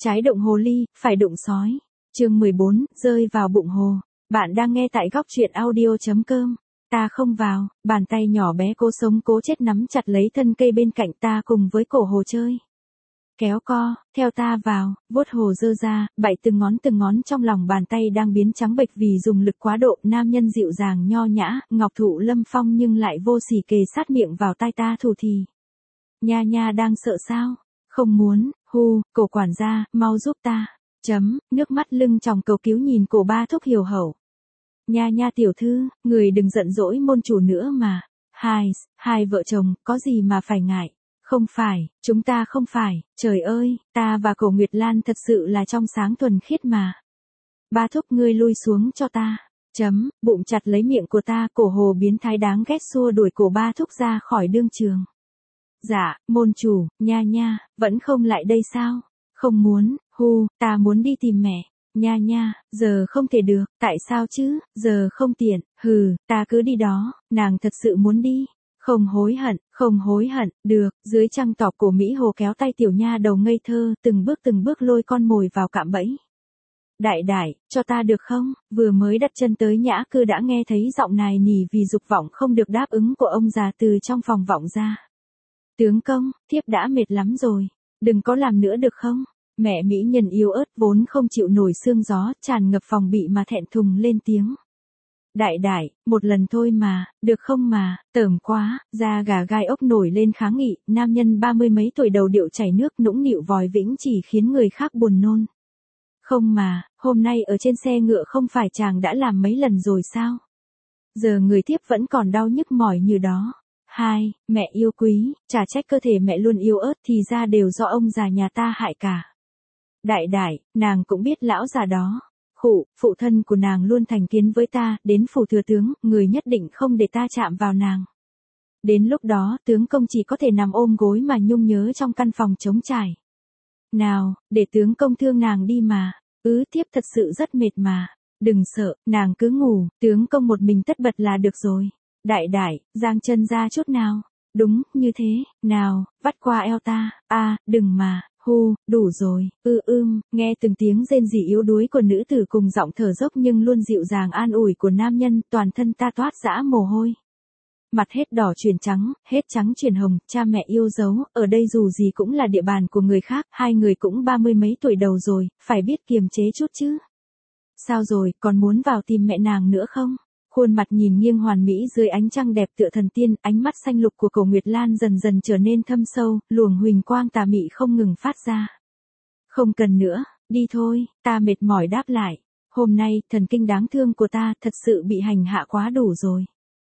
Trái đụng hồ ly, phải đụng sói. Chương 14, rơi vào bụng hồ. Bạn đang nghe tại góc truyện audio.com. Ta không vào, bàn tay nhỏ bé cố sống cố chết nắm chặt lấy thân cây bên cạnh ta cùng với cổ hồ chơi. Kéo co, theo ta vào, vuốt hồ dơ ra, bậy từng ngón trong lòng bàn tay đang biến trắng bệch vì dùng lực quá độ. Nam nhân dịu dàng nho nhã, ngọc thụ lâm phong nhưng lại vô sỉ kề sát miệng vào tai ta thủ thì. Nha nha đang sợ sao? Không muốn, cổ quản gia, mau giúp ta. Nước mắt lưng tròng cầu cứu nhìn cổ ba thúc hiểu hậu. Nha nha tiểu thư, người đừng giận dỗi môn chủ nữa mà. Hai vợ chồng, có gì mà phải ngại. Không phải, chúng ta không phải, trời ơi, ta và Cổ Nguyệt Lan thật sự là trong sáng thuần khiết mà. Ba thúc ngươi lui xuống cho ta. Bụng chặt lấy miệng của ta, cổ hồ biến thái đáng ghét xua đuổi cổ ba thúc ra khỏi đương trường. Dạ, môn chủ, nha nha, vẫn không lại đây sao? Không muốn, ta muốn đi tìm mẹ. Nha nha, giờ không thể được, tại sao chứ, giờ không tiện, ta cứ đi đó, nàng thật sự muốn đi. Không hối hận, được, dưới trăng tỏ cổ Mỹ Hồ kéo tay tiểu nha đầu ngây thơ, từng bước lôi con mồi vào cạm bẫy. Đại, cho ta được không? Vừa mới đặt chân tới nhã cư đã nghe thấy giọng nài nỉ vì dục vọng không được đáp ứng của ông già từ trong phòng vọng ra. Tướng công, thiếp đã mệt lắm rồi, đừng có làm nữa được không? Mẹ mỹ nhân yếu ớt vốn không chịu nổi sương gió, tràn ngập phòng bị mà thẹn thùng lên tiếng. Đại, một lần thôi mà, được không mà, tởm quá, da gà gai ốc nổi lên kháng nghị, nam nhân 30 mấy tuổi đầu điệu chảy nước nũng nịu vòi vĩnh chỉ khiến người khác buồn nôn. Không mà, hôm nay ở trên xe ngựa không phải chàng đã làm mấy lần rồi sao? Giờ người thiếp vẫn còn đau nhức mỏi như đó. Mẹ yêu quý, chả trách cơ thể mẹ luôn yếu ớt thì ra đều do ông già nhà ta hại cả. Đại, nàng cũng biết lão già đó. Phụ thân của nàng luôn thành kiến với ta, đến phủ thừa tướng, người nhất định không để ta chạm vào nàng. Đến lúc đó, tướng công chỉ có thể nằm ôm gối mà nhung nhớ trong căn phòng trống trải. Nào, để tướng công thương nàng đi mà. Thiếp thật sự rất mệt mà. Đừng sợ, nàng cứ ngủ, tướng công một mình tất bật là được rồi. Đại, giang chân ra chút nào. Đúng, như thế, nào, vắt qua eo ta. Đừng mà. Đủ rồi, nghe từng tiếng rên rỉ yếu đuối của nữ tử cùng giọng thở dốc nhưng luôn dịu dàng an ủi của nam nhân, toàn thân ta toát dã mồ hôi. Mặt hết đỏ chuyển trắng, hết trắng chuyển hồng, cha mẹ yêu dấu, ở đây dù gì cũng là địa bàn của người khác, hai người cũng 30 mấy tuổi đầu rồi, phải biết kiềm chế chút chứ. Sao rồi, còn muốn vào tìm mẹ nàng nữa không? Khuôn mặt nhìn nghiêng hoàn mỹ dưới ánh trăng đẹp tựa thần tiên, ánh mắt xanh lục của Cổ Nguyệt Lan dần dần trở nên thâm sâu, luồng huỳnh quang tà mị không ngừng phát ra. Không cần nữa, đi thôi, ta mệt mỏi đáp lại. Hôm nay, thần kinh đáng thương của ta thật sự bị hành hạ quá đủ rồi.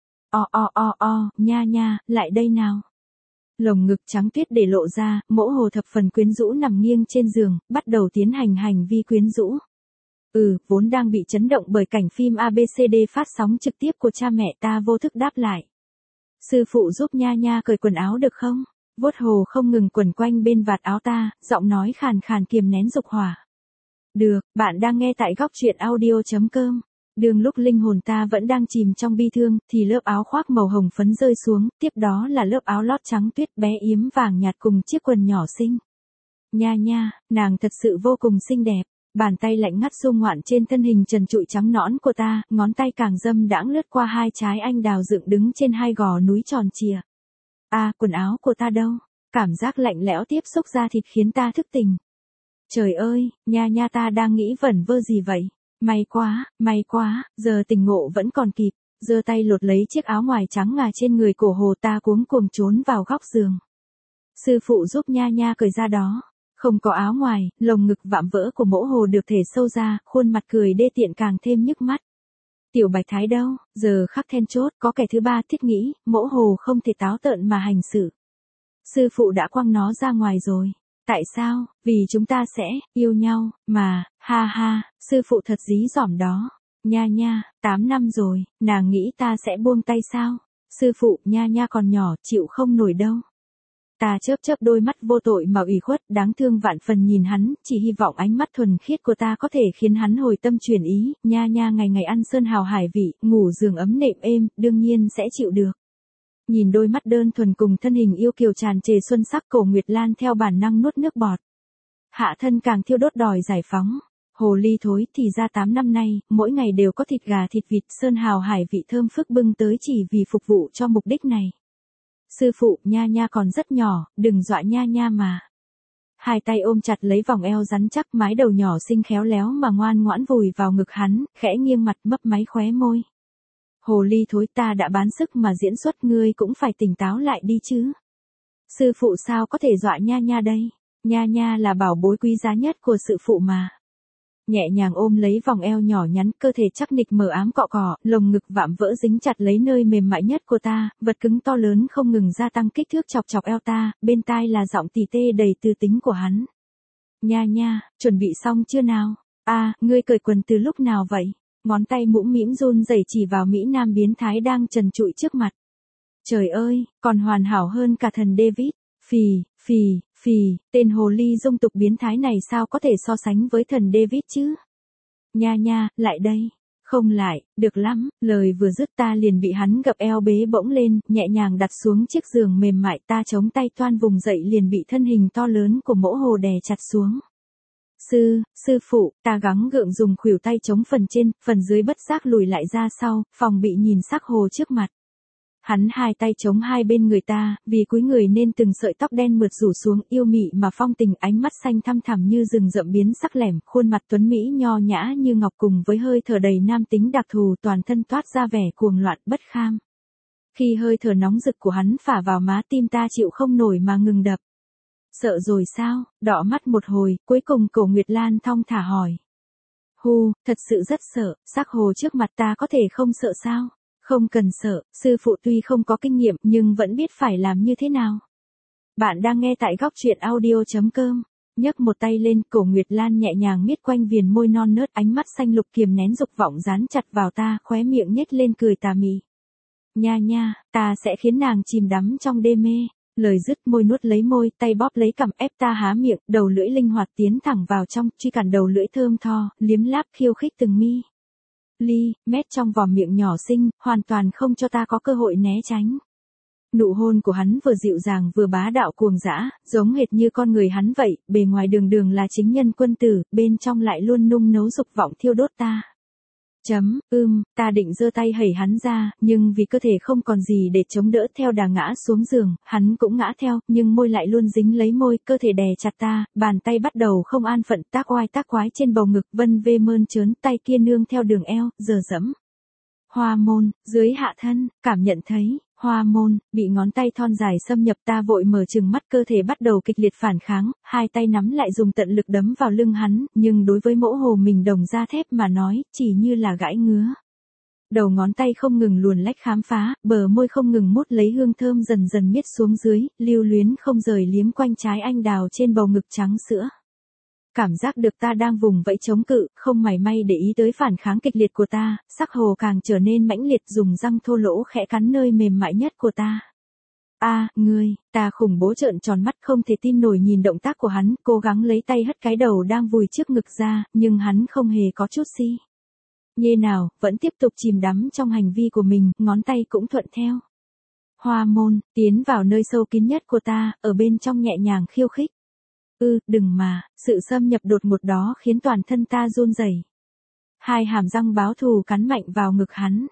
Nha, lại đây nào. Lồng ngực trắng tuyết để lộ ra, mỗ hồ thập phần quyến rũ nằm nghiêng trên giường, bắt đầu tiến hành hành vi quyến rũ. Vốn đang bị chấn động bởi cảnh phim ABCD phát sóng trực tiếp của cha mẹ ta vô thức đáp lại. Sư phụ giúp nha nha cởi quần áo được không? Vuốt hồ không ngừng quẩn quanh bên vạt áo ta, giọng nói khàn khàn kiềm nén dục hỏa. Được, bạn đang nghe tại góc truyện audio.com. Đường lúc linh hồn ta vẫn đang chìm trong bi thương, thì lớp áo khoác màu hồng phấn rơi xuống, tiếp đó là lớp áo lót trắng tuyết bé yếm vàng nhạt cùng chiếc quần nhỏ xinh. Nha, nàng thật sự vô cùng xinh đẹp. Bàn tay lạnh ngắt xung ngoạn trên thân hình trần trụi trắng nõn của ta, ngón tay càng dâm đãng lướt qua hai trái anh đào dựng đứng trên hai gò núi tròn trịa. Quần áo của ta đâu? Cảm giác lạnh lẽo tiếp xúc da thịt khiến ta thức tỉnh. Trời ơi, nha ta đang nghĩ vẩn vơ gì vậy? May quá, giờ tỉnh ngộ vẫn còn kịp. Giơ tay lột lấy chiếc áo ngoài trắng ngà trên người cổ hồ, ta cuống cuồng trốn vào góc giường. Sư phụ giúp nha cởi ra đó. Không có áo ngoài, lồng ngực vạm vỡ của mỗ hồ được thể sâu ra, khuôn mặt cười đê tiện càng thêm nhức mắt. Tiểu Bạch Thái đâu, giờ khắc then chốt, có kẻ thứ ba thiết nghĩ, mỗ hồ không thể táo tợn mà hành xử. Sư phụ đã quăng nó ra ngoài rồi. Tại sao? Vì chúng ta sẽ yêu nhau, mà, ha, sư phụ thật dí dỏm đó. Nha, 8 năm rồi, nàng nghĩ ta sẽ buông tay sao? Sư phụ, nha còn nhỏ, chịu không nổi đâu. Ta chớp đôi mắt vô tội mà ủy khuất, đáng thương vạn phần nhìn hắn, chỉ hy vọng ánh mắt thuần khiết của ta có thể khiến hắn hồi tâm chuyển ý. Nha ngày ngày ăn sơn hào hải vị, ngủ giường ấm nệm êm, đương nhiên sẽ chịu được. Nhìn đôi mắt đơn thuần cùng thân hình yêu kiều tràn trề xuân sắc, Cổ Nguyệt Lan theo bản năng nuốt nước bọt. hạ thân càng thiêu đốt đòi giải phóng. Hồ ly thối, thì ra 8 năm nay, mỗi ngày đều có thịt gà thịt vịt sơn hào hải vị thơm phức bưng tới chỉ vì phục vụ cho mục đích này. Sư phụ, Nha Nha còn rất nhỏ, đừng dọa Nha Nha mà. Hai tay ôm chặt lấy vòng eo rắn chắc, mái đầu nhỏ xinh khéo léo mà ngoan ngoãn vùi vào ngực hắn, khẽ nghiêng mặt mấp máy khóe môi. Hồ ly thối, ta đã bán sức mà diễn xuất, ngươi cũng phải tỉnh táo lại đi chứ. Sư phụ sao có thể dọa Nha Nha đây? Nha Nha là bảo bối quý giá nhất của sư phụ mà. Nhẹ nhàng ôm lấy vòng eo nhỏ nhắn, cơ thể chắc nịch mờ ám cọ cọ, lồng ngực vạm vỡ dính chặt lấy nơi mềm mại nhất của ta, vật cứng to lớn không ngừng gia tăng kích thước chọc chọc eo ta, bên tai là giọng tỉ tê đầy tư tính của hắn. Nha Nha, chuẩn bị xong chưa nào? Ngươi cởi quần từ lúc nào vậy? Ngón tay mũm mĩm run rẩy chỉ vào mỹ nam biến thái đang trần trụi trước mặt. Trời ơi, còn hoàn hảo hơn cả thần David. Phì, tên hồ ly dung tục biến thái này sao có thể so sánh với thần David chứ? Nha Nha, lại đây. Không lại, được lắm, lời vừa dứt ta liền bị hắn gập eo bế bỗng lên, nhẹ nhàng đặt xuống chiếc giường mềm mại, ta chống tay toan vùng dậy liền bị thân hình to lớn của mỗ hồ đè chặt xuống. Sư phụ, ta gắng gượng dùng khuỷu tay chống phần trên, phần dưới bất giác lùi lại ra sau, phòng bị nhìn sắc hồ trước mặt. Hắn hai tay chống hai bên người ta, vì cúi người nên từng sợi tóc đen mượt rủ xuống, yêu mị mà phong tình, ánh mắt xanh thăm thẳm như rừng rậm biến sắc lẻm, khuôn mặt tuấn mỹ nho nhã như ngọc cùng với hơi thở đầy nam tính đặc thù, toàn thân toát ra vẻ cuồng loạn bất kham. Khi hơi thở nóng rực của hắn phả vào má, tim ta chịu không nổi mà ngừng đập. Sợ rồi sao? Đỏ mắt một hồi, cuối cùng Cổ Nguyệt Lan thong thả hỏi. Thật sự rất sợ, sắc hồ trước mặt ta có thể không sợ sao? Không cần sợ, sư phụ tuy không có kinh nghiệm nhưng vẫn biết phải làm như thế nào. Bạn đang nghe tại góc truyện audio.com. Nhấc một tay lên, Cổ Nguyệt Lan nhẹ nhàng miết quanh viền môi non nớt, ánh mắt xanh lục kiềm nén dục vọng dán chặt vào ta, khóe miệng nhếch lên cười tà mị. Nha Nha, ta sẽ khiến nàng chìm đắm trong đê mê. Lời dứt, môi nuốt lấy môi, tay bóp lấy cằm ép ta há miệng, đầu lưỡi linh hoạt tiến thẳng vào trong, truy cản đầu lưỡi thơm tho, liếm láp khiêu khích từng mi. Mét trong vòm miệng nhỏ xinh, hoàn toàn không cho ta có cơ hội né tránh. Nụ hôn của hắn vừa dịu dàng vừa bá đạo cuồng dã, giống hệt như con người hắn vậy, bề ngoài đường đường là chính nhân quân tử, bên trong lại luôn nung nấu dục vọng thiêu đốt ta. Ta định giơ tay hẩy hắn ra, nhưng vì cơ thể không còn gì để chống đỡ, theo đà ngã xuống giường, hắn cũng ngã theo, nhưng môi lại luôn dính lấy môi, cơ thể đè chặt ta, bàn tay bắt đầu không an phận tác oai tác quái trên bầu ngực, vân vê mơn trớn, tay kia nương theo đường eo, giờ dẫm. Hoa môn, dưới hạ thân, cảm nhận thấy, hoa môn, bị ngón tay thon dài xâm nhập, ta vội mở trừng mắt, cơ thể bắt đầu kịch liệt phản kháng, hai tay nắm lại dùng tận lực đấm vào lưng hắn, nhưng đối với mỗ hồ mình đồng da thép mà nói, chỉ như là gãi ngứa. Đầu ngón tay không ngừng luồn lách khám phá, bờ môi không ngừng mút lấy hương thơm dần dần miết xuống dưới, lưu luyến không rời liếm quanh trái anh đào trên bầu ngực trắng sữa. Cảm giác được ta đang vùng vẫy chống cự, không mảy may để ý tới phản kháng kịch liệt của ta, sắc hồ càng trở nên mãnh liệt, dùng răng thô lỗ khẽ cắn nơi mềm mại nhất của ta. Ta khủng bố trợn tròn mắt không thể tin nổi nhìn động tác của hắn, cố gắng lấy tay hất cái đầu đang vùi trước ngực ra, nhưng hắn không hề có chút nhê nào, vẫn tiếp tục chìm đắm trong hành vi của mình, ngón tay cũng thuận theo. Hoa môn, tiến vào nơi sâu kín nhất của ta, ở bên trong nhẹ nhàng khiêu khích. Đừng mà, sự xâm nhập đột ngột đó khiến toàn thân ta run rẩy. Hai hàm răng báo thù cắn mạnh vào ngực hắn.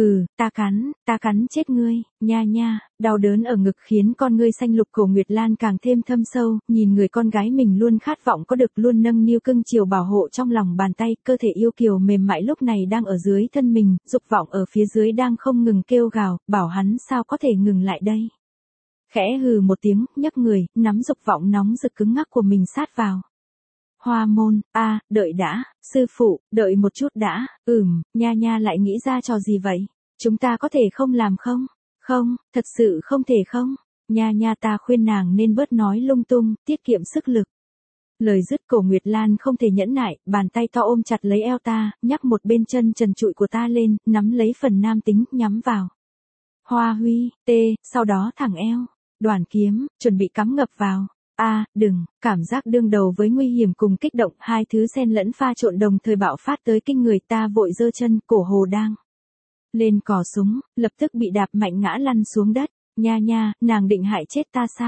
Ta cắn chết ngươi, Nha Nha, đau đớn ở ngực khiến con ngươi xanh lục Cổ Nguyệt Lan càng thêm thâm sâu, nhìn người con gái mình luôn khát vọng có được luôn nâng niu cưng chiều bảo hộ trong lòng bàn tay, cơ thể yêu kiều mềm mại lúc này đang ở dưới thân mình, dục vọng ở phía dưới đang không ngừng kêu gào, bảo hắn sao có thể ngừng lại đây. Khẽ hừ một tiếng, nhấc người, nắm dục vọng nóng rực cứng ngắc của mình sát vào. Hoa môn, đợi đã, sư phụ, đợi một chút đã, Nha Nha lại nghĩ ra trò gì vậy? Chúng ta có thể không làm không? Không, thật sự không thể không? Nha Nha, ta khuyên nàng nên bớt nói lung tung, tiết kiệm sức lực. Lời dứt, Cổ Nguyệt Lan không thể nhẫn nại, bàn tay to ôm chặt lấy eo ta, nhắc một bên chân trần trụi của ta lên, nắm lấy phần nam tính, nhắm vào. Hoa huy, sau đó thẳng eo, đoàn kiếm, chuẩn bị cắm ngập vào. Đừng, cảm giác đương đầu với nguy hiểm cùng kích động, hai thứ xen lẫn pha trộn đồng thời bạo phát tới kinh người, ta vội giơ chân, cổ hồ đang lên cò súng, lập tức bị đạp mạnh ngã lăn xuống đất. Nha Nha, nàng định hại chết ta sao?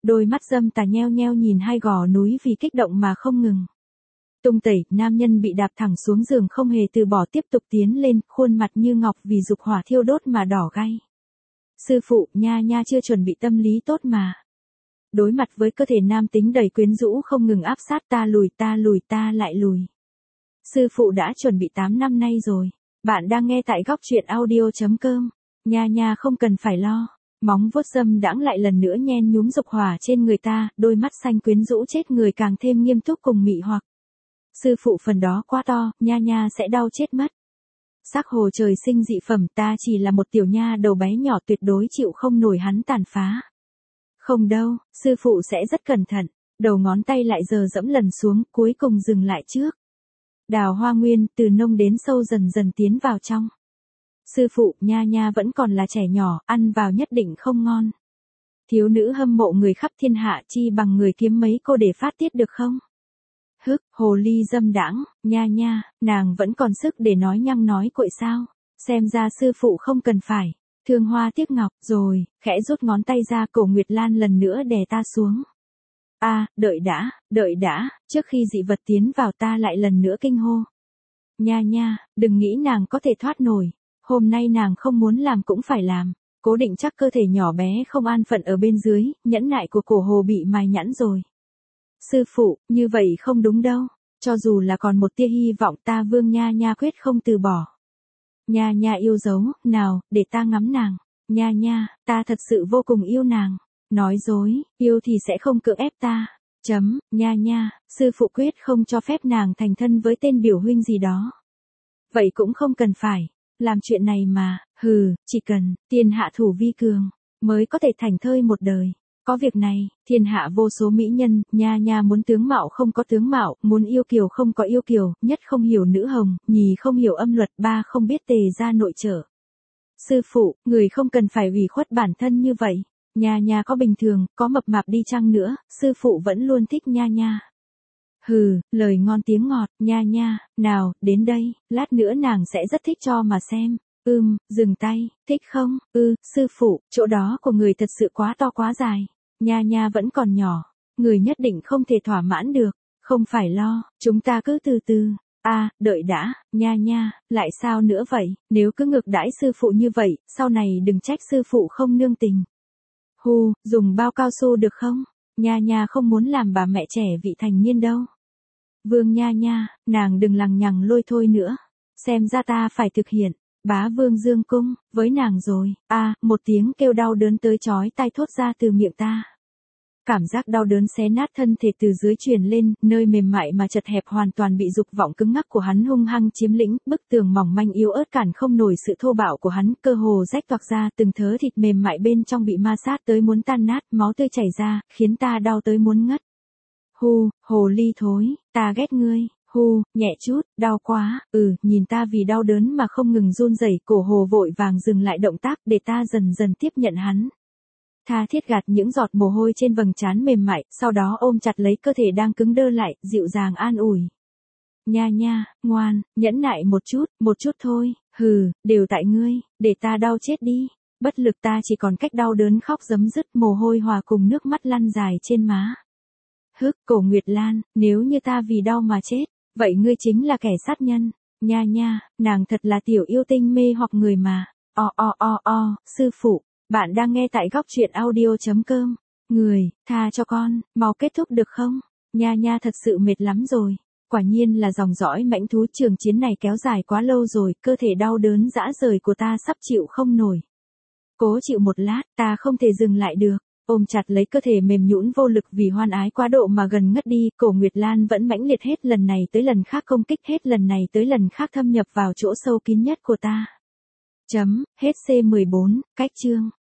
Đôi mắt dâm tà nheo nheo nhìn hai gò núi vì kích động mà không ngừng. Tung tẩy, nam nhân bị đạp thẳng xuống giường không hề từ bỏ tiếp tục tiến lên, khuôn mặt như ngọc vì dục hỏa thiêu đốt mà đỏ gay. Sư phụ, nha nha chưa chuẩn bị tâm lý tốt mà. Đối mặt với cơ thể nam tính đầy quyến rũ không ngừng áp sát, ta lùi ta lại lùi. Sư phụ đã chuẩn bị 8 năm nay rồi. Bạn đang nghe tại góc truyện audio.com. Nha nha không cần phải lo. Móng vuốt dâm đãng lại lần nữa nhen nhúm dục hỏa trên người ta, đôi mắt xanh quyến rũ chết người càng thêm nghiêm túc cùng mị hoặc. Sư phụ phần đó quá to, nha nha sẽ đau chết mất. Sắc hồ trời sinh dị phẩm, ta chỉ là một tiểu nha đầu bé nhỏ tuyệt đối chịu không nổi hắn tàn phá. Không đâu, sư phụ sẽ rất cẩn thận, đầu ngón tay lại giờ dẫm lần xuống, cuối cùng dừng lại trước. Đào Hoa Nguyên từ nông đến sâu dần dần tiến vào trong. Sư phụ, nha nha vẫn còn là trẻ nhỏ, ăn vào nhất định không ngon. Thiếu nữ hâm mộ người khắp thiên hạ, chi bằng người kiếm mấy cô để phát tiết được không? Hức, hồ ly dâm đãng, nha nha, nàng vẫn còn sức để nói nhăng nói cuội sao? Xem ra sư phụ không cần phải. Thương hoa tiếc ngọc, rồi, khẽ rút ngón tay ra, Cổ Nguyệt Lan lần nữa đè ta xuống. Đợi đã, trước khi dị vật tiến vào ta lại lần nữa kinh hô. Nha nha, đừng nghĩ nàng có thể thoát nổi. Hôm nay nàng không muốn làm cũng phải làm. Cố định chắc cơ thể nhỏ bé không an phận ở bên dưới, nhẫn nại của cổ hồ bị mài nhẵn rồi. Sư phụ, như vậy không đúng đâu. Cho dù là còn một tia hy vọng, ta Vương nha nha quyết không từ bỏ. Nha nha yêu dấu, nào, để ta ngắm nàng. Nha nha, ta thật sự vô cùng yêu nàng. Nói dối, yêu thì sẽ không cưỡng ép ta. Nha nha, sư phụ quyết không cho phép nàng thành thân với tên biểu huynh gì đó. Vậy cũng không cần phải. Làm chuyện này mà, chỉ cần, tiền hạ thủ vi cường, mới có thể thành thơi một đời. Có việc này, thiên hạ vô số mỹ nhân, nha nha muốn tướng mạo không có tướng mạo, muốn yêu kiều không có yêu kiều, nhất không hiểu nữ hồng, nhì không hiểu âm luật, ba không biết tề gia nội trợ. Sư phụ, người không cần phải ủy khuất bản thân như vậy. Nha nha có bình thường, có mập mạp đi chăng nữa, sư phụ vẫn luôn thích nha nha. Lời ngon tiếng ngọt, nha nha, nào, đến đây, lát nữa nàng sẽ rất thích cho mà xem. Dừng tay, thích không? Sư phụ, chỗ đó của người thật sự quá to quá dài. Nha nha vẫn còn nhỏ, người nhất định không thể thỏa mãn được. Không phải lo, chúng ta cứ từ từ. Đợi đã, nha nha, lại sao nữa vậy? Nếu cứ ngược đãi sư phụ như vậy, sau này đừng trách sư phụ không nương tình. Dùng bao cao su được không? Nha nha không muốn làm bà mẹ trẻ vị thành niên đâu. Vương nha nha, nàng đừng lằng nhằng lôi thôi nữa. Xem ra ta phải thực hiện. Bá Vương dương cung, với nàng rồi. Một tiếng kêu đau đớn tới chói tai thốt ra từ miệng ta. Cảm giác đau đớn xé nát thân thể từ dưới truyền lên, nơi mềm mại mà chật hẹp hoàn toàn bị dục vọng cứng ngắc của hắn hung hăng chiếm lĩnh, bức tường mỏng manh yếu ớt cản không nổi sự thô bạo của hắn, cơ hồ rách toạc ra, từng thớ thịt mềm mại bên trong bị ma sát tới muốn tan nát, máu tươi chảy ra, khiến ta đau tới muốn ngất. Hồ ly thối, ta ghét ngươi. Nhẹ chút, đau quá, nhìn ta vì đau đớn mà không ngừng run rẩy, cổ hồ vội vàng dừng lại động tác để ta dần dần tiếp nhận hắn. Tha thiết gạt những giọt mồ hôi trên vầng trán mềm mại, sau đó ôm chặt lấy cơ thể đang cứng đơ lại, dịu dàng an ủi. Nha nha, ngoan, nhẫn nại một chút thôi, đều tại ngươi, để ta đau chết đi. Bất lực ta chỉ còn cách đau đớn khóc rấm rứt, mồ hôi hòa cùng nước mắt lăn dài trên má. Cổ Nguyệt Lan, nếu như ta vì đau mà chết, vậy ngươi chính là kẻ sát nhân. Nha nha, nàng thật là tiểu yêu tinh mê hoặc người mà. Sư phụ, bạn đang nghe tại góc truyện audio.com. Người, tha cho con, mau kết thúc được không? Nha nha thật sự mệt lắm rồi. Quả nhiên là dòng dõi mãnh thú, trường chiến này kéo dài quá lâu rồi, cơ thể đau đớn rã rời của ta sắp chịu không nổi. Cố chịu một lát, ta không thể dừng lại được. Ôm chặt lấy cơ thể mềm nhũn vô lực vì hoan ái quá độ mà gần ngất đi, Cổ Nguyệt Lan vẫn mãnh liệt hết lần này tới lần khác công kích, hết lần này tới lần khác thâm nhập vào chỗ sâu kín nhất của ta. Hết C14, cách chương.